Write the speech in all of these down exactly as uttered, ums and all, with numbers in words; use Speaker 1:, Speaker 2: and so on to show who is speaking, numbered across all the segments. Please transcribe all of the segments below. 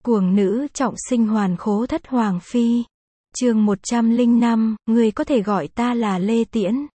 Speaker 1: Cuồng nữ trọng sinh hoàn khố thất hoàng phi. Chương một trăm lẻ năm, người có thể gọi ta là Lê Tiễn.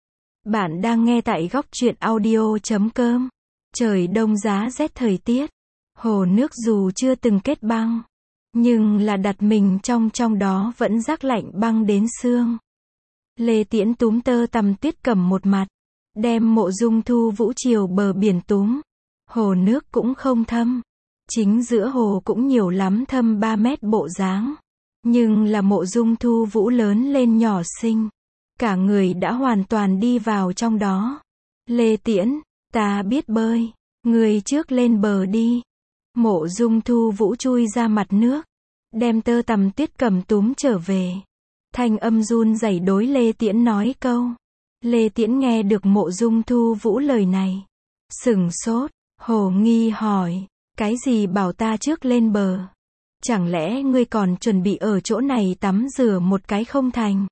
Speaker 1: Bạn đang nghe tại góc truyện audio chấm com. Trời đông giá rét thời tiết. Hồ nước dù chưa từng kết băng, nhưng là đặt mình trong trong đó vẫn rác lạnh băng đến xương. Lê Tiễn túm tơ tằm tuyết cầm một mặt, đem Mộ Dung Thu Vũ chiều bờ biển túm. Hồ nước cũng không thâm. Chính giữa hồ cũng nhiều lắm thâm ba mét bộ dáng. Nhưng là Mộ Dung Thu Vũ lớn lên nhỏ xinh. Cả người đã hoàn toàn đi vào trong đó. Lê Tiễn, ta biết bơi. Người trước lên bờ đi. Mộ Dung Thu Vũ chui ra mặt nước. Đem tơ tằm tuyết cầm túm trở về. Thanh âm run rẩy đối Lê Tiễn nói câu. Lê Tiễn nghe được Mộ Dung Thu Vũ lời này. Sửng sốt, hồ nghi hỏi. Cái gì bảo ta trước lên bờ? Chẳng lẽ ngươi còn chuẩn bị ở chỗ này tắm rửa một cái không thành?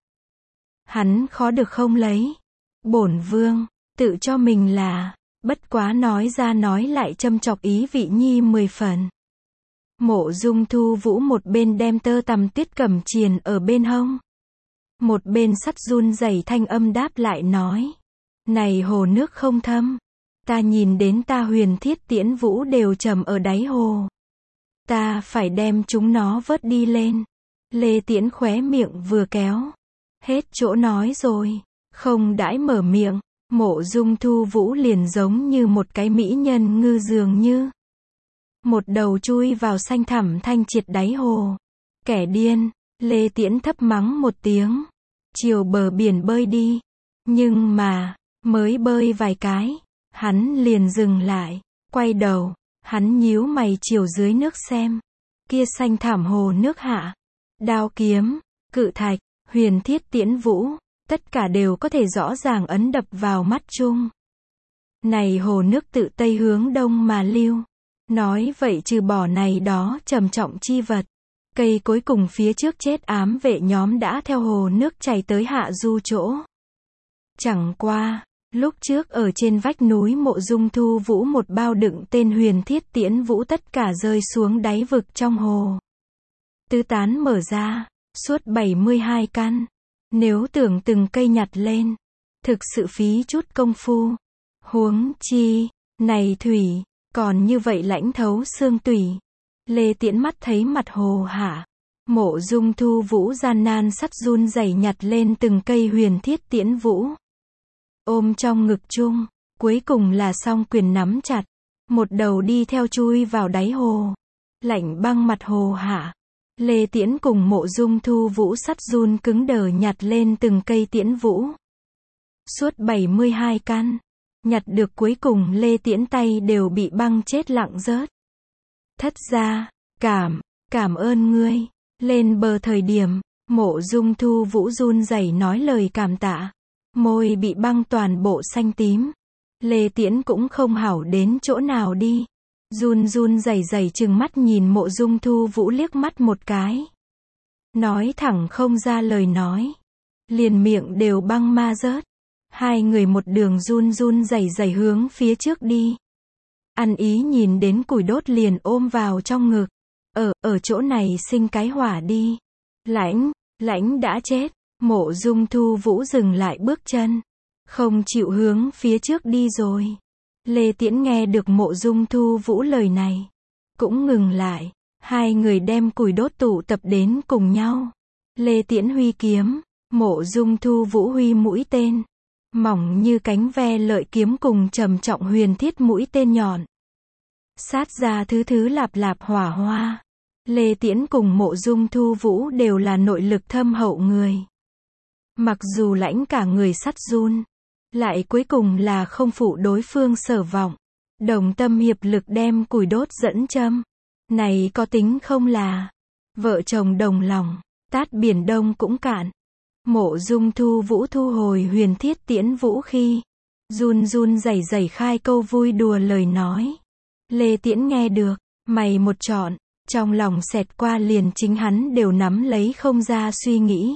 Speaker 1: Hắn khó được không lấy. Bổn vương, tự cho mình là, bất quá nói ra nói lại châm chọc ý vị nhi mười phần. Mộ Dung Thu Vũ một bên đem tơ tằm tuyết cầm triền ở bên hông. Một bên sắt run rẩy thanh âm đáp lại nói. Này hồ nước không thâm. Ta nhìn đến ta Huyền Thiết Tiễn Vũ đều trầm ở đáy hồ. Ta phải đem chúng nó vớt đi lên. Lê Tiễn khóe miệng vừa kéo. Hết chỗ nói rồi. Không đãi mở miệng. Mộ Dung Thu Vũ liền giống như một cái mỹ nhân ngư dường như. Một đầu chui vào xanh thẳm thanh triệt đáy hồ. Kẻ điên. Lê Tiễn thấp mắng một tiếng. Chiều bờ biển bơi đi. Nhưng mà, mới bơi vài cái. Hắn liền dừng lại, quay đầu, hắn nhíu mày chiều dưới nước xem. Kia xanh thảm hồ nước hạ, đao kiếm, cự thạch, Huyền Thiết Tiễn Vũ, tất cả đều có thể rõ ràng ấn đập vào mắt chung. Này hồ nước tự tây hướng đông mà lưu. Nói vậy trừ bỏ này đó trầm trọng chi vật. Cây cối cùng phía trước chết ám vệ nhóm đã theo hồ nước chảy tới hạ du chỗ. Chẳng qua. Lúc trước ở trên vách núi Mộ Dung Thu Vũ một bao đựng tên Huyền Thiết Tiễn Vũ tất cả rơi xuống đáy vực trong hồ. Tứ tán mở ra, suốt bảy mươi hai căn. Nếu tưởng từng cây nhặt lên, thực sự phí chút công phu. Huống chi, này thủy, còn như vậy lãnh thấu xương tủy. Lê Tiễn mắt thấy mặt hồ hạ. Mộ Dung Thu Vũ gian nan sắt run rẩy nhặt lên từng cây Huyền Thiết Tiễn Vũ. Ôm trong ngực chung, cuối cùng là song quyền nắm chặt, một đầu đi theo chui vào đáy hồ. Lạnh băng mặt hồ hạ, Lê Tiễn cùng Mộ Dung Thu Vũ sắt run cứng đờ nhặt lên từng cây tiễn vũ. Suốt bảy mươi hai căn, nhặt được cuối cùng Lê Tiễn tay đều bị băng chết lặng rớt. Thất gia, cảm, cảm ơn ngươi. Lên bờ thời điểm, Mộ Dung Thu Vũ run rẩy nói lời cảm tạ. Môi bị băng toàn bộ xanh tím. Lê Tiễn cũng không hảo đến chỗ nào đi. Run run rẩy rẩy trừng mắt nhìn Mộ Dung Thu Vũ liếc mắt một cái. Nói thẳng không ra lời nói. Liền miệng đều băng ma rớt. Hai người một đường run run rẩy rẩy hướng phía trước đi. Ăn ý nhìn đến củi đốt liền ôm vào trong ngực. Ở, ở chỗ này sinh cái hỏa đi. Lãnh, lãnh đã chết. Mộ Dung Thu Vũ dừng lại bước chân. Không chịu hướng phía trước đi rồi. Lê Tiễn nghe được Mộ Dung Thu Vũ lời này. Cũng ngừng lại. Hai người đem củi đốt tụ tập đến cùng nhau. Lê Tiễn huy kiếm. Mộ Dung Thu Vũ huy mũi tên. Mỏng như cánh ve lợi kiếm cùng trầm trọng huyền thiết mũi tên nhọn. Sát ra thứ thứ lạp lạp hỏa hoa. Lê Tiễn cùng Mộ Dung Thu Vũ đều là nội lực thâm hậu người. Mặc dù lãnh cả người sắt run, lại cuối cùng là không phụ đối phương sở vọng. Đồng tâm hiệp lực đem củi đốt dẫn châm. Này có tính không là vợ chồng đồng lòng, tát biển đông cũng cạn. Mộ Dung Thu Vũ thu hồi Huyền Thiết Tiễn Vũ khi run run rẩy rẩy khai câu vui đùa lời nói. Lê Tiễn nghe được, mày một trọn, trong lòng xẹt qua liền chính hắn đều nắm lấy không ra suy nghĩ.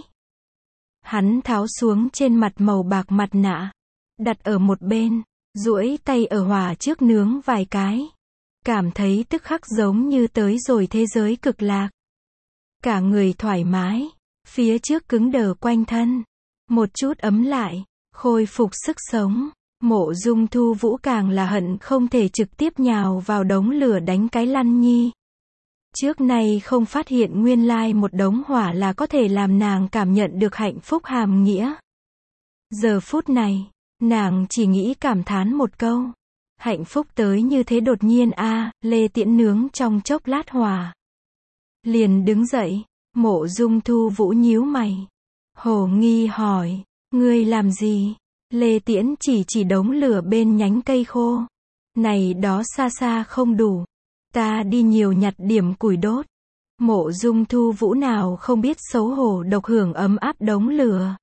Speaker 1: Hắn tháo xuống trên mặt màu bạc mặt nạ, đặt ở một bên, duỗi tay ở hỏa trước nướng vài cái. cảm thấy tức khắc giống như tới rồi thế giới cực lạc. Cả người thoải mái, phía trước cứng đờ quanh thân, một chút ấm lại, khôi phục sức sống. Mộ Dung Thu Vũ càng là hận không thể trực tiếp nhào vào đống lửa đánh cái lăn nhi. Trước nay không phát hiện nguyên lai một đống hỏa là có thể làm nàng cảm nhận được hạnh phúc hàm nghĩa. Giờ phút này, nàng chỉ nghĩ cảm thán một câu. Hạnh phúc tới như thế đột nhiên a. Lê Tiễn nướng trong chốc lát hỏa. Liền đứng dậy, Mộ Dung Thu Vũ nhíu mày. Hồ nghi hỏi, ngươi làm gì? Lê Tiễn chỉ chỉ đống lửa bên nhánh cây khô. Này đó xa xa không đủ. Ta đi nhiều nhặt điểm củi đốt. Mộ Dung Thu Vũ nào không biết xấu hổ độc hưởng ấm áp đống lửa.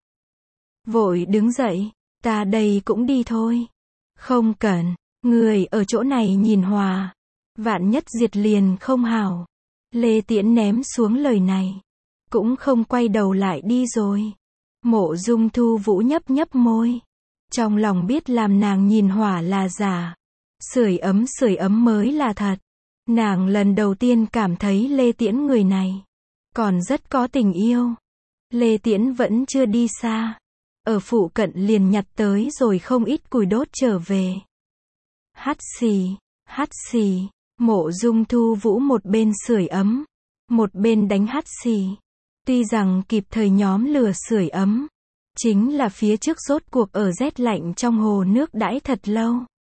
Speaker 1: Vội đứng dậy, ta đây cũng đi thôi. Không cần, người ở chỗ này nhìn hòa. Vạn nhất diệt liền không hảo. Lê Tiễn ném xuống lời này. Cũng không quay đầu lại đi rồi. Mộ Dung Thu Vũ nhấp nhấp môi. Trong lòng biết làm nàng nhìn hỏa là giả. Sưởi ấm sưởi ấm mới là thật. Nàng lần đầu tiên cảm thấy Lê Tiễn người này còn rất có tình yêu. Lê Tiễn vẫn chưa đi xa. Ở phụ cận liền nhặt tới rồi không ít củi đốt trở về. Hắt xì, hắt xì, Mộ Dung Thu Vũ một bên sưởi ấm, một bên đánh hắt xì. Tuy rằng kịp thời nhóm lửa sưởi ấm, chính là phía trước rốt cuộc ở rét lạnh trong hồ nước đãi thật lâu.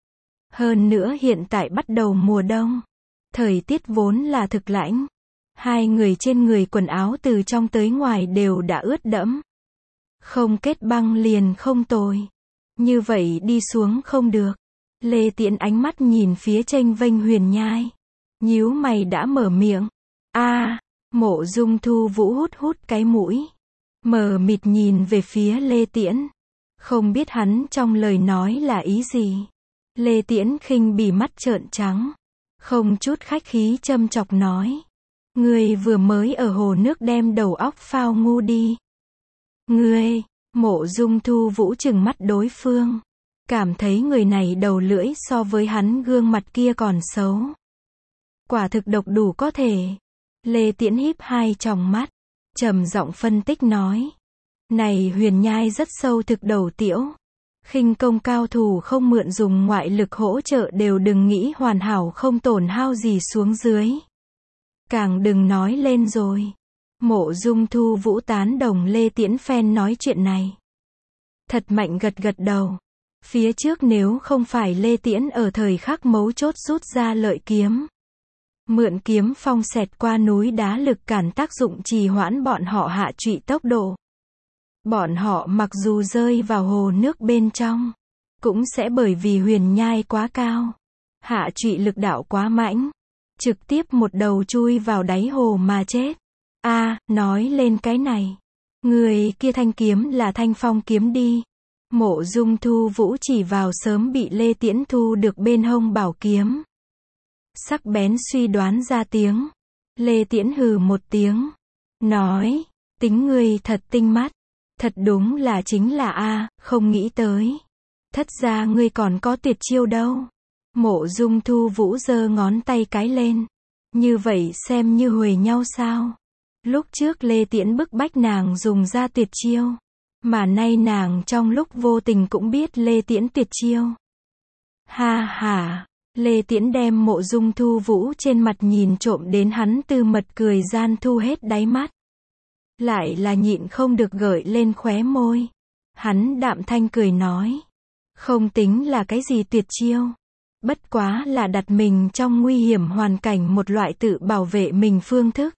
Speaker 1: Hơn nữa hiện tại bắt đầu mùa đông. Thời tiết vốn là thực lạnh. Hai người trên người quần áo từ trong tới ngoài đều đã ướt đẫm. Không kết băng liền không tồi. Như vậy đi xuống không được. Lê Tiễn ánh mắt nhìn phía chênh vênh Huyền Nhai. Nhíu mày đã mở miệng. A, Mộ Dung Thu Vũ hút hút cái mũi. Mờ mịt nhìn về phía Lê Tiễn. Không biết hắn trong lời nói là ý gì. Lê Tiễn khinh bỉ mắt trợn trắng. Không chút khách khí châm chọc nói. Ngươi vừa mới ở hồ nước đem đầu óc phao ngu đi. Ngươi, Mộ Dung Thu Vũ trừng mắt đối phương. Cảm thấy người này đầu lưỡi so với hắn gương mặt kia còn xấu. Quả thực độc đủ có thể. Lê Tiễn híp hai tròng mắt. Trầm giọng phân tích nói. Này Huyền Nhai rất sâu thực đầu tiểu. Khinh công cao thủ không mượn dùng ngoại lực hỗ trợ đều đừng nghĩ hoàn hảo không tổn hao gì xuống dưới. Càng đừng nói lên rồi. Mộ Dung Thu Vũ tán đồng Lê Tiễn phen nói chuyện này. Thật mạnh gật gật đầu. Phía trước nếu không phải Lê Tiễn ở thời khắc mấu chốt rút ra lợi kiếm. Mượn kiếm phong xẹt qua núi đá lực cản tác dụng trì hoãn bọn họ hạ trụy tốc độ. Bọn họ mặc dù rơi vào hồ nước bên trong, cũng sẽ bởi vì Huyền Nhai quá cao, hạ trụy lực đạo quá mãnh, trực tiếp một đầu chui vào đáy hồ mà chết. A, nói lên cái này, người kia thanh kiếm là Thanh Phong kiếm đi. Mộ Dung Thu Vũ chỉ vào sớm bị Lê Tiễn thu được bên hông bảo kiếm. Sắc bén suy đoán ra tiếng. Lê Tiễn hừ một tiếng, nói, tính ngươi thật tinh mắt. Thật đúng là chính là a, không nghĩ tới. Thất ra ngươi còn có tuyệt chiêu đâu. Mộ Dung Thu Vũ giơ ngón tay cái lên. Như vậy xem như huề nhau sao. Lúc trước Lê Tiễn bức bách nàng dùng ra tuyệt chiêu. Mà nay nàng trong lúc vô tình cũng biết Lê Tiễn tuyệt chiêu. Ha ha, Lê Tiễn đem Mộ Dung Thu Vũ trên mặt nhìn trộm đến hắn tư mật cười gian thu hết đáy mắt. Lại là nhịn không được gợi lên khóe môi. Hắn đạm thanh cười nói. Không tính là cái gì tuyệt chiêu. Bất quá là đặt mình trong nguy hiểm hoàn cảnh một loại tự bảo vệ mình phương thức.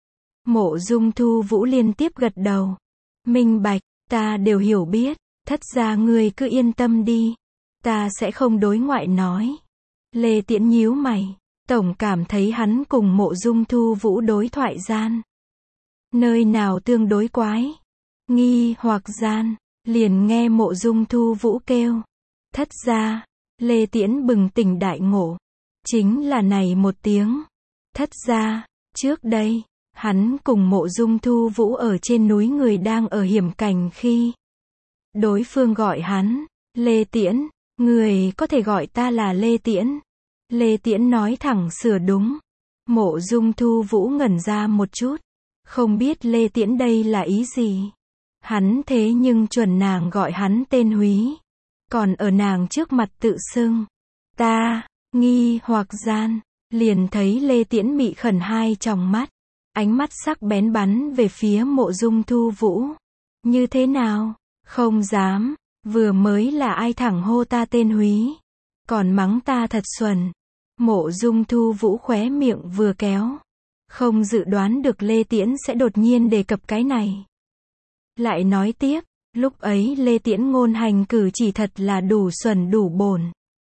Speaker 1: Mộ Dung Thu Vũ liên tiếp gật đầu. Minh bạch, ta đều hiểu biết. Thất ra ngươi cứ yên tâm đi. Ta sẽ không đối ngoại nói. Lê Tiễn nhíu mày. Tổng cảm thấy hắn cùng Mộ Dung Thu Vũ đối thoại gian. Nơi nào tương đối quái, nghi hoặc gian, liền nghe Mộ Dung Thu Vũ kêu. Thất ra, Lê Tiễn bừng tỉnh đại ngộ. Chính là này một tiếng. Thất ra, trước đây, hắn cùng Mộ Dung Thu Vũ ở trên núi người đang ở hiểm cảnh khi. Đối phương gọi hắn, Lê Tiễn, người có thể gọi ta là Lê Tiễn. Lê Tiễn nói thẳng sửa đúng. Mộ Dung Thu Vũ ngẩn ra một chút. Không biết Lê Tiễn đây là ý gì. Hắn thế nhưng chuẩn nàng gọi hắn tên Húy. Còn ở nàng trước mặt tự xưng. Ta, nghi hoặc gian. Liền thấy Lê Tiễn mị khẩn hai tròng mắt. Ánh mắt sắc bén bắn về phía Mộ Dung Thu Vũ. Như thế nào? Không dám. Vừa mới là ai thẳng hô ta tên Húy. Còn mắng ta thật xuẩn. Mộ Dung Thu Vũ khóe miệng vừa kéo. Không dự đoán được Lê Tiễn sẽ đột nhiên đề cập cái này. Lại nói tiếp, lúc ấy Lê Tiễn ngôn hành cử chỉ thật là đủ xuẩn đủ bổn.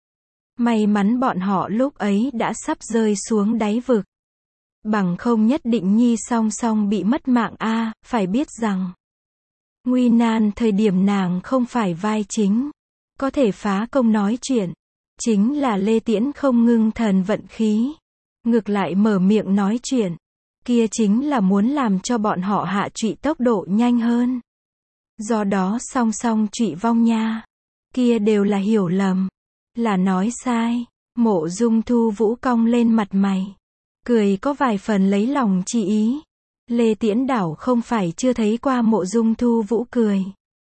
Speaker 1: May mắn bọn họ lúc ấy đã sắp rơi xuống đáy vực. Bằng không nhất định nhi song song bị mất mạng a, phải biết rằng nguy nan thời điểm nàng không phải vai chính, có thể phá công nói chuyện, chính là Lê Tiễn không ngưng thần vận khí, ngược lại mở miệng nói chuyện, kia chính là muốn làm cho bọn họ hạ trụy tốc độ nhanh hơn. Do đó song song trụy vong nha, kia đều là hiểu lầm, là nói sai. Mộ Dung Thu Vũ cong lên mặt mày, cười có vài phần lấy lòng chi ý. Lê Tiễn đảo không phải chưa thấy qua Mộ Dung Thu Vũ cười.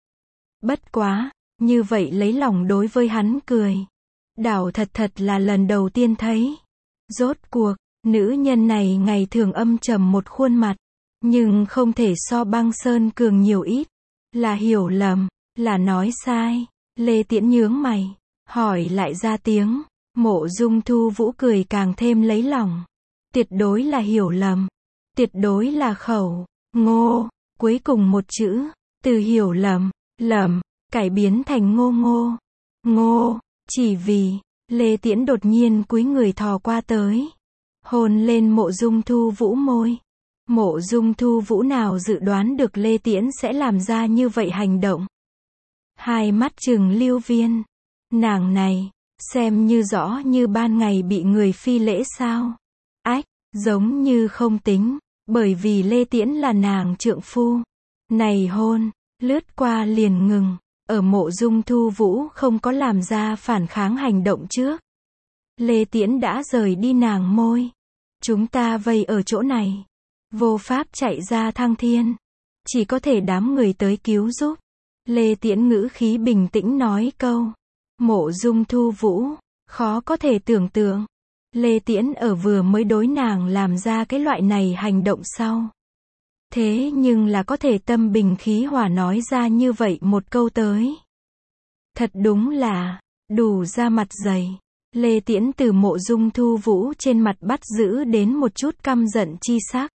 Speaker 1: Bất quá, như vậy lấy lòng đối với hắn cười. Đảo thật thật là lần đầu tiên thấy. Rốt cuộc, nữ nhân này ngày thường âm trầm một khuôn mặt, nhưng không thể so băng sơn cường nhiều ít. Là hiểu lầm, là nói sai. Lê Tiễn nhướng mày, hỏi lại ra tiếng. Mộ Dung Thu Vũ cười càng thêm lấy lòng. Tuyệt đối là hiểu lầm. Tuyệt đối là khẩu ngô, cuối cùng một chữ, từ hiểu lầm, lầm, cải biến thành ngô ngô. Ngô, chỉ vì, Lê Tiễn đột nhiên cúi người thò qua tới. Hôn lên Mộ Dung Thu Vũ môi. Mộ Dung Thu Vũ nào dự đoán được Lê Tiễn sẽ làm ra như vậy hành động. Hai mắt trừng lưu viên. Nàng này, xem như rõ như ban ngày bị người phi lễ sao. Ách, giống như không tính, bởi vì Lê Tiễn là nàng trượng phu. Này hôn, lướt qua liền ngừng, ở Mộ Dung Thu Vũ không có làm ra phản kháng hành động trước. Lê Tiễn đã rời đi nàng môi. Chúng ta vây ở chỗ này, vô pháp chạy ra thăng thiên, chỉ có thể đám người tới cứu giúp. Lê Tiễn ngữ khí bình tĩnh nói câu. Mộ Dung Thu Vũ, khó có thể tưởng tượng. Lê Tiễn ở vừa mới đối nàng làm ra cái loại này hành động sau. Thế nhưng là có thể tâm bình khí hòa nói ra như vậy một câu tới. Thật đúng là, đủ ra mặt dày. Lê Tiễn từ Mộ Dung Thu Vũ trên mặt bắt giữ đến một chút căm giận chi sắc.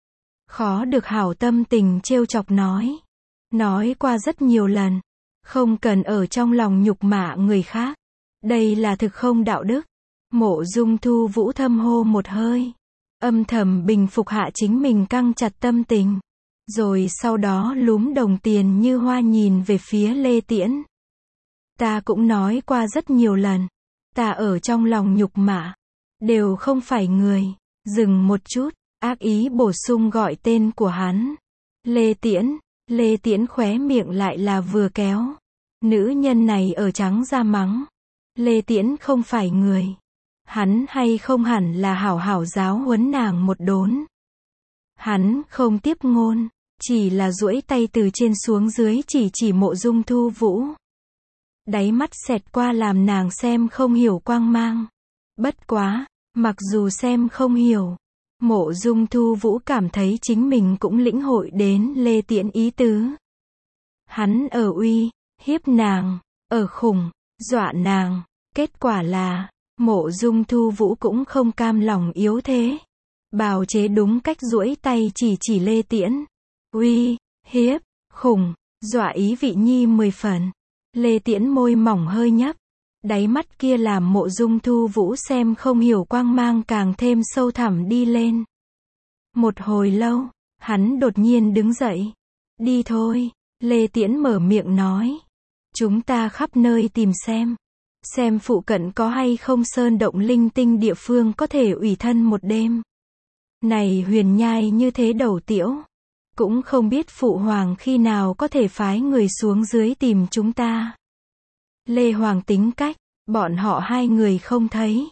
Speaker 1: Khó được hảo tâm tình trêu chọc nói. Nói qua rất nhiều lần. Không cần ở trong lòng nhục mạ người khác. Đây là thực không đạo đức. Mộ Dung Thu Vũ thâm hô một hơi. Âm thầm bình phục hạ chính mình căng chặt tâm tình. Rồi sau đó lúm đồng tiền như hoa nhìn về phía Lê Tiễn. Ta cũng nói qua rất nhiều lần. Ta ở trong lòng nhục mạ. Đều không phải người. Dừng một chút. Ác ý bổ sung gọi tên của hắn. Lê Tiễn. Lê Tiễn khóe miệng lại là vừa kéo. Nữ nhân này ở trắng da mắng. Lê Tiễn không phải người. Hắn hay không hẳn là hảo hảo giáo huấn nàng một đốn. Hắn không tiếp ngôn, chỉ là duỗi tay từ trên xuống dưới chỉ chỉ Mộ Dung Thu Vũ. Đáy mắt xẹt qua làm nàng xem không hiểu quang mang. Bất quá, mặc dù xem không hiểu, Mộ Dung Thu Vũ cảm thấy chính mình cũng lĩnh hội đến Lê Tiễn ý tứ. Hắn ở uy hiếp nàng, ở khủng, dọa nàng. Kết quả là, Mộ Dung Thu Vũ cũng không cam lòng yếu thế. Bào chế đúng cách duỗi tay chỉ chỉ Lê Tiễn. Uy, hiếp, khủng, dọa ý vị nhi mười phần. Lê Tiễn môi mỏng hơi nhấp. Đáy mắt kia làm Mộ Dung Thu Vũ xem không hiểu quang mang càng thêm sâu thẳm đi lên. Một hồi lâu, hắn đột nhiên đứng dậy. Đi thôi, Lê Tiễn mở miệng nói. Chúng ta khắp nơi tìm xem. Xem phụ cận có hay không sơn động linh tinh địa phương có thể ủy thân một đêm. Này huyền nhai như thế đầu tiễu. Cũng không biết phụ hoàng khi nào có thể phái người xuống dưới tìm chúng ta. Lê Hoàng tính cách, bọn họ hai người không thấy.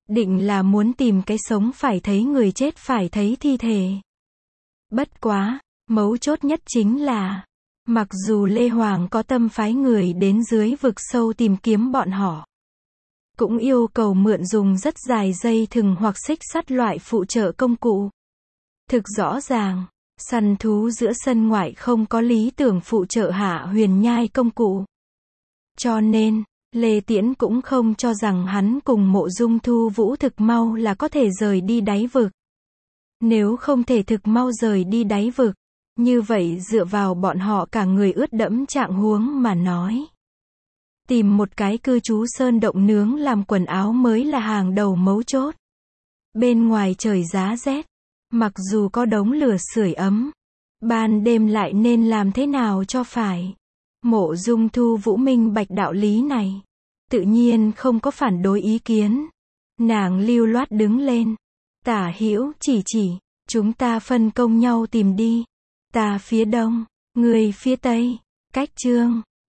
Speaker 1: Định là muốn tìm cái sống phải thấy người chết phải thấy thi thể. Bất quá, mấu chốt nhất chính là, mặc dù Lê Hoàng có tâm phái người đến dưới vực sâu tìm kiếm bọn họ, cũng yêu cầu mượn dùng rất dài dây thừng hoặc xích sắt loại phụ trợ công cụ. Thực rõ ràng, săn thú giữa sân ngoại không có lý tưởng phụ trợ Hạ Huyền Nhai công cụ. Cho nên, Lê Tiễn cũng không cho rằng hắn cùng Mộ Dung Thu Vũ thực mau là có thể rời đi đáy vực. Nếu không thể thực mau rời đi đáy vực, như vậy dựa vào bọn họ cả người ướt đẫm trạng huống mà nói, tìm một cái cư trú sơn động nướng làm quần áo mới là hàng đầu mấu chốt. Bên ngoài trời giá rét, mặc dù có đống lửa sưởi ấm, ban đêm lại nên làm thế nào cho phải. Mộ Dung Thu Vũ minh bạch đạo lý này, tự nhiên không có phản đối ý kiến. Nàng lưu loát đứng lên, Tả Hữu chỉ chỉ, chúng ta phân công nhau tìm đi. Ta phía đông, người phía tây. Cách chương